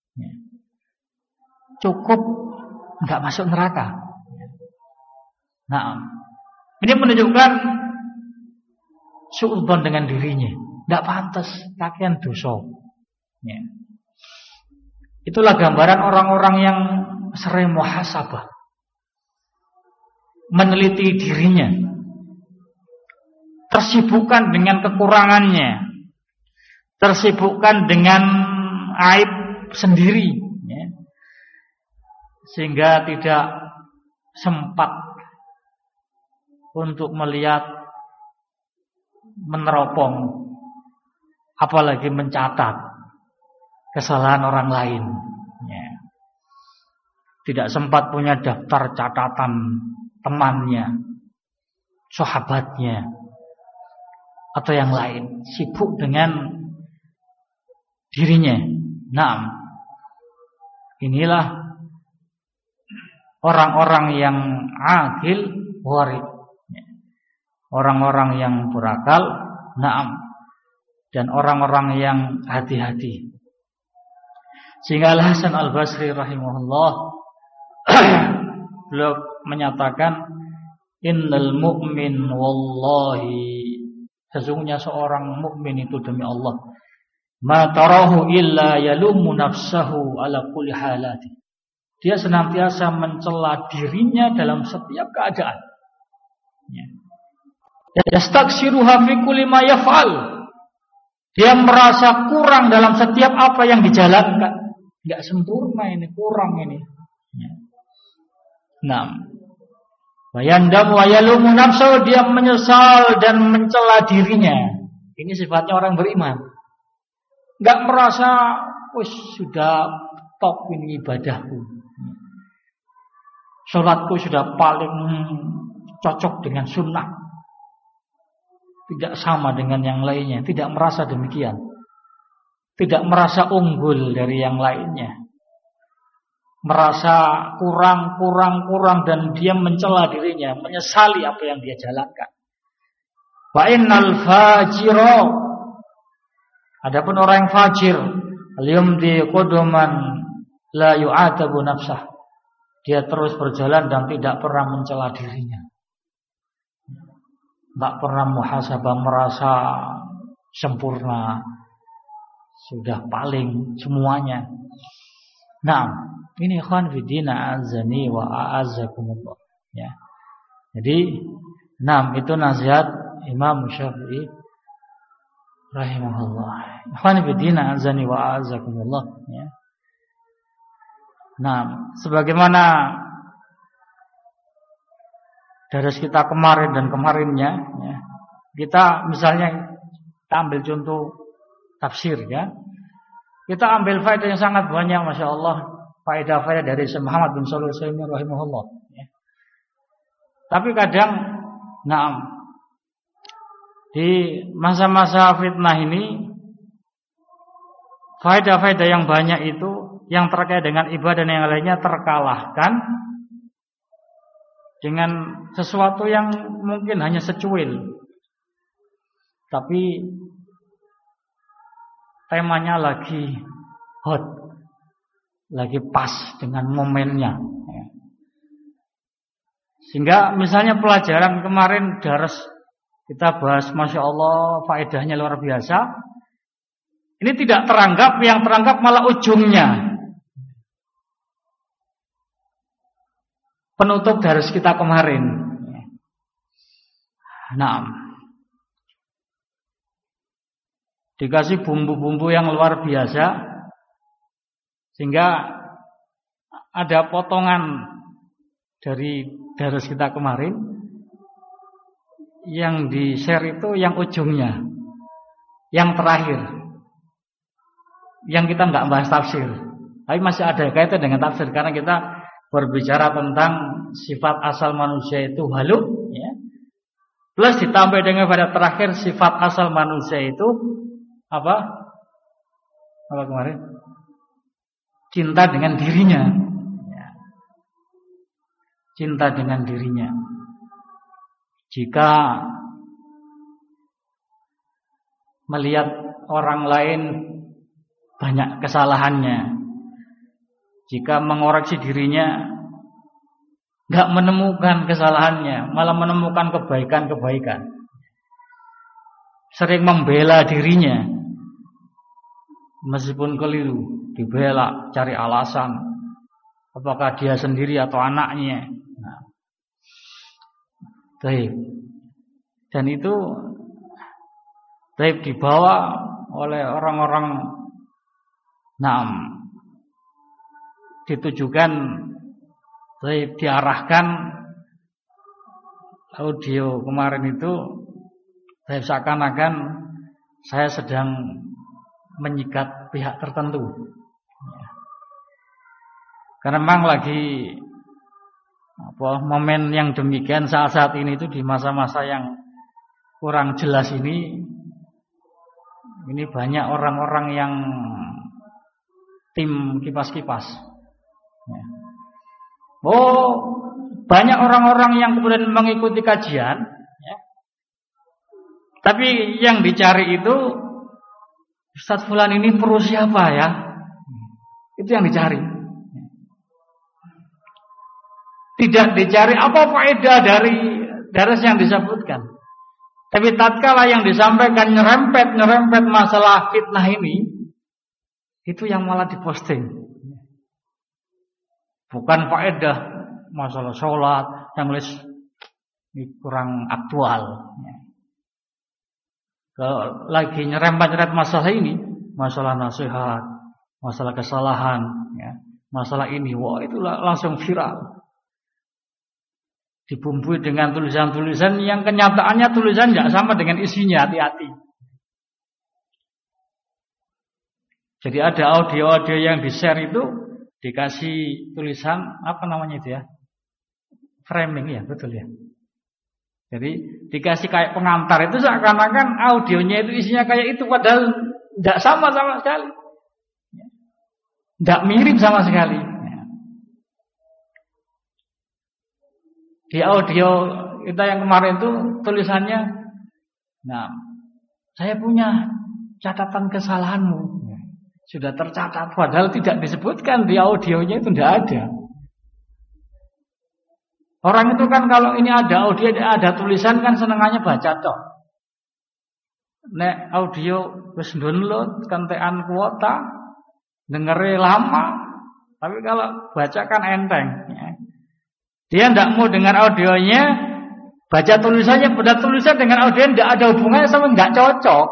Cukup enggak masuk neraka. Nah, ini menunjukkan suudzon dengan dirinya, enggak pantas, kakean dosa. Ya. Itulah gambaran orang-orang yang sering muhasabah, meneliti dirinya, tersibukkan dengan kekurangannya, tersibukkan dengan aib sendiri, ya. Sehingga tidak sempat untuk melihat, meneropong, apalagi mencatat kesalahan orang lain, ya. Tidak sempat punya daftar catatan temannya, sahabatnya, atau yang lain. Sibuk dengan dirinya. Nah, inilah orang-orang yang akil warid, orang-orang yang berakal, naam, dan orang-orang yang hati-hati. Sehingga Al-Hasan Al-Basri rahimahullah beliau menyatakan, innal mu'min wallahi, sesungguhnya seorang mukmin itu demi Allah, ma tarahu illa yalumu nafsahu ala kulli halati. Dia senantiasa mencela dirinya dalam setiap keadaan. Yastaksiruha fi kulli ma yaf'al. Dia merasa kurang dalam setiap apa yang dijalankan. Enggak sempurna ini, kurang ini. Nah, wa yandamu wa yalumu nafsahu, dia menyesal dan mencela dirinya. Ini sifatnya orang beriman. Enggak merasa sudah top ini ibadahku, sholatku sudah paling cocok dengan sunnah. tidak sama dengan yang lainnya, tidak merasa demikian. Tidak merasa unggul dari yang lainnya. Merasa kurang dan dia mencela dirinya, menyesali apa yang dia jalankan. Wa innal fajiro, adapun orang yang fajir, al-yumdi quduman la yu'atabu nafsah. Dia terus berjalan dan tidak pernah mencela dirinya. Tak pernah muhasabah, merasa sempurna, sudah paling semuanya. Nah, ini ikhwan fillah azani wa a'azzakumullah. Ya. Jadi, itu nasihat Imam Syafi'i rahimahullah. Ikhwan fillah azani wa a'azzakumullah. Ya. Nah, sebagaimana dari kita kemarin dan kemarinnya, ya, kita misalnya kita ambil contoh tafsir, ya. Kita ambil faedah yang sangat banyak, masya Allah, faedah-faedah dari Syekh Muhammad bin Shalih Al-Utsaimin rahimahullah. Ya. Tapi kadang, di masa-masa fitnah ini, faedah-faedah yang banyak itu, yang terkait dengan ibadah dan yang lainnya terkalahkan dengan sesuatu yang mungkin hanya secuil, tapi temanya lagi hot, lagi pas dengan momennya. Sehingga misalnya pelajaran kemarin daras kita bahas, masya Allah, faedahnya luar biasa. Ini tidak teranggap, yang teranggap malah ujungnya. Penutup daras kita kemarin. Dikasih bumbu-bumbu yang luar biasa, sehingga ada potongan dari daras kita kemarin yang di-share itu yang ujungnya, yang terakhir, yang kita nggak bahas tafsir, tapi masih ada kaitan dengan tafsir karena kita berbicara tentang sifat asal manusia itu halus, ya. Plus ditambah dengan pada terakhir sifat asal manusia itu apa kemarin? Cinta dengan dirinya. Ya. Cinta dengan dirinya. Jika melihat orang lain banyak kesalahannya, jika mengoreksi dirinya nggak menemukan kesalahannya, malah menemukan kebaikan-kebaikan, sering membela dirinya, meskipun keliru, dibela, cari alasan, apakah dia sendiri atau anaknya. Dan itu dibawa oleh orang-orang ditujukan, diarahkan. Audio kemarin itu seakan-akan saya sedang menyikat pihak tertentu, karena memang lagi momen yang demikian saat-saat ini itu, di masa-masa yang kurang jelas ini banyak orang-orang yang tim kipas-kipas. Banyak orang-orang yang kemudian mengikuti kajian, ya. Tapi yang dicari itu, Ustaz Fulan ini perlu siapa ya? Itu yang dicari. Tidak dicari apa faedah dari daras yang disebutkan. Tapi tatkala yang disampaikan nyerempet masalah fitnah ini, itu yang malah diposting. Bukan faedah masalah sholat yang ini kurang aktual. Kalau lagi nyerempet masalah ini, masalah nasihat, masalah kesalahan, ya, masalah ini, wah itu langsung viral. Dibumbui dengan tulisan-tulisan yang kenyataannya tulisan tidak sama dengan isinya, hati-hati. Jadi ada audio-audio yang di-share itu dikasih tulisan apa namanya itu ya? Framing ya, betul ya. Jadi dikasih kayak pengantar itu seakan-akan audionya itu isinya kayak itu, padahal tidak sama sekali. Tidak mirip sama sekali. Di audio kita yang kemarin itu tulisannya, nah, saya punya catatan kesalahanmu. Sudah tercatat, padahal tidak disebutkan di audionya, itu tidak ada. Orang itu kan kalau ini ada audio, ada tulisan kan senengannya baca toh. Nek audio wis download kentekan kuota, dengere lama, tapi kalau baca kan enteng. Dia tidak mau dengar audionya, baca tulisannya, pada tulisan dengan audio tidak ada hubungannya, sama nggak cocok.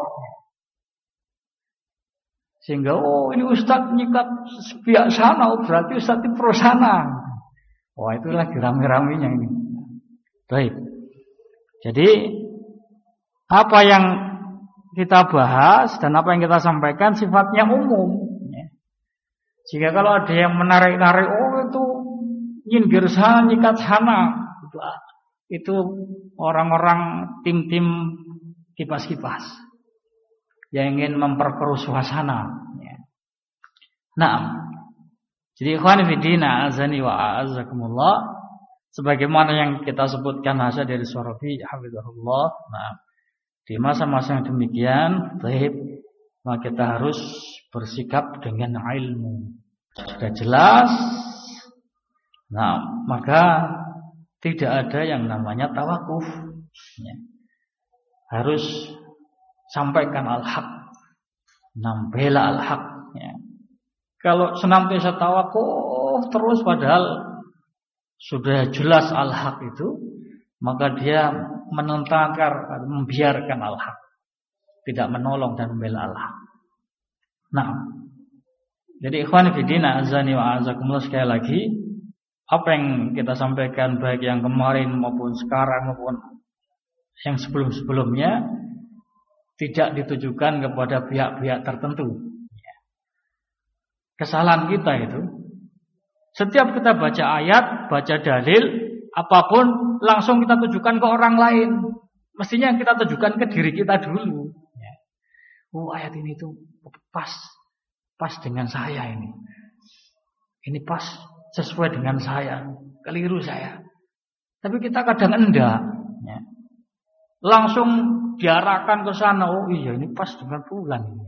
Sehingga ini Ustadz nyikat pihak sana, berarti Ustadz itu pro sana. Wah, itu lagi rame-ramenya ini. Baik. Jadi apa yang kita bahas dan apa yang kita sampaikan sifatnya umum. Jika kalau ada yang menarik-narik, itu nyindir sana, nyikat sana, itu orang-orang tim-tim kipas-kipas yang ingin memperkeruh suasana. Nah, jadi ikhwan fillah azani wa a'azzakumullah, sebagaimana yang kita sebutkan hasil dari Syarafi hafizahullah. Nah, di masa-masa yang demikian, maka kita harus bersikap dengan ilmu. Sudah jelas. Nah, maka tidak ada yang namanya tawakuf. Harus sampaikan al-haq, bela al-haq. Kalau senantiasa tawakuf terus padahal sudah jelas al-haq itu, maka dia menentangkan, membiarkan al-haq, tidak menolong dan membela al-haq. Nah, jadi ikhwan fillah azani wa azakumullah, sekali lagi apa yang kita sampaikan baik yang kemarin maupun sekarang maupun yang sebelum-sebelumnya tidak ditujukan kepada pihak-pihak tertentu. Kesalahan kita itu, setiap kita baca ayat, baca dalil, apapun langsung kita tujukan ke orang lain. Mestinya kita tujukan ke diri kita dulu. Oh, ayat ini tuh pas dengan saya ini. Ini pas sesuai dengan saya, keliru saya. Tapi kita kadang enggak. Langsung diarahkan ke sana. Oh iya, ini pas dengan fulan ini.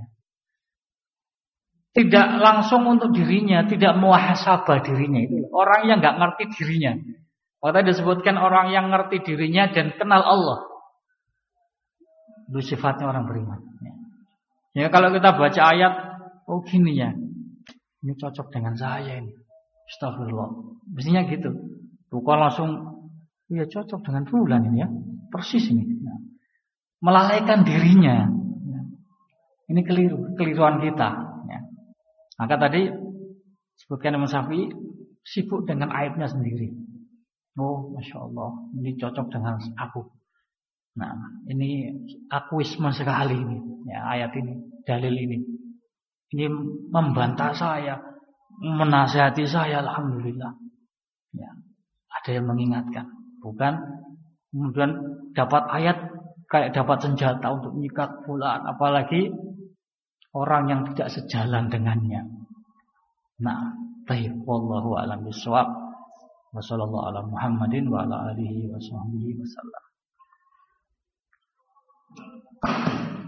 Tidak langsung untuk dirinya, tidak muhasabah dirinya. Itu orang yang nggak ngerti dirinya. Maka disebutkan orang yang ngerti dirinya dan kenal Allah. Itu sifatnya orang beriman. Ya, kalau kita baca ayat, oh gini ya, ini cocok dengan saya ini. Astagfirullah. Mestinya gitu. Bukan langsung, iya cocok dengan fulan ini ya, persis ini. Melalaikan dirinya. Ini keliruan kita. Maka tadi sebutkan Imam Syafi'i sibuk dengan aibnya sendiri. Oh, masya Allah, ini cocok dengan aku. Nah, ini akuisme sekali ini, ya, ayat ini, dalil ini. Ini membantah saya, menasihati saya, alhamdulillah. Ya, ada yang mengingatkan, bukan kemudian dapat ayat kayak dapat senjata untuk nyikat fulan, apalagi orang yang tidak sejalan dengannya. Nah, baik, wallahu a'lam bishawab. Wa sallallahu ala Muhammadin wa ala alihi wa sahbihi wasallam.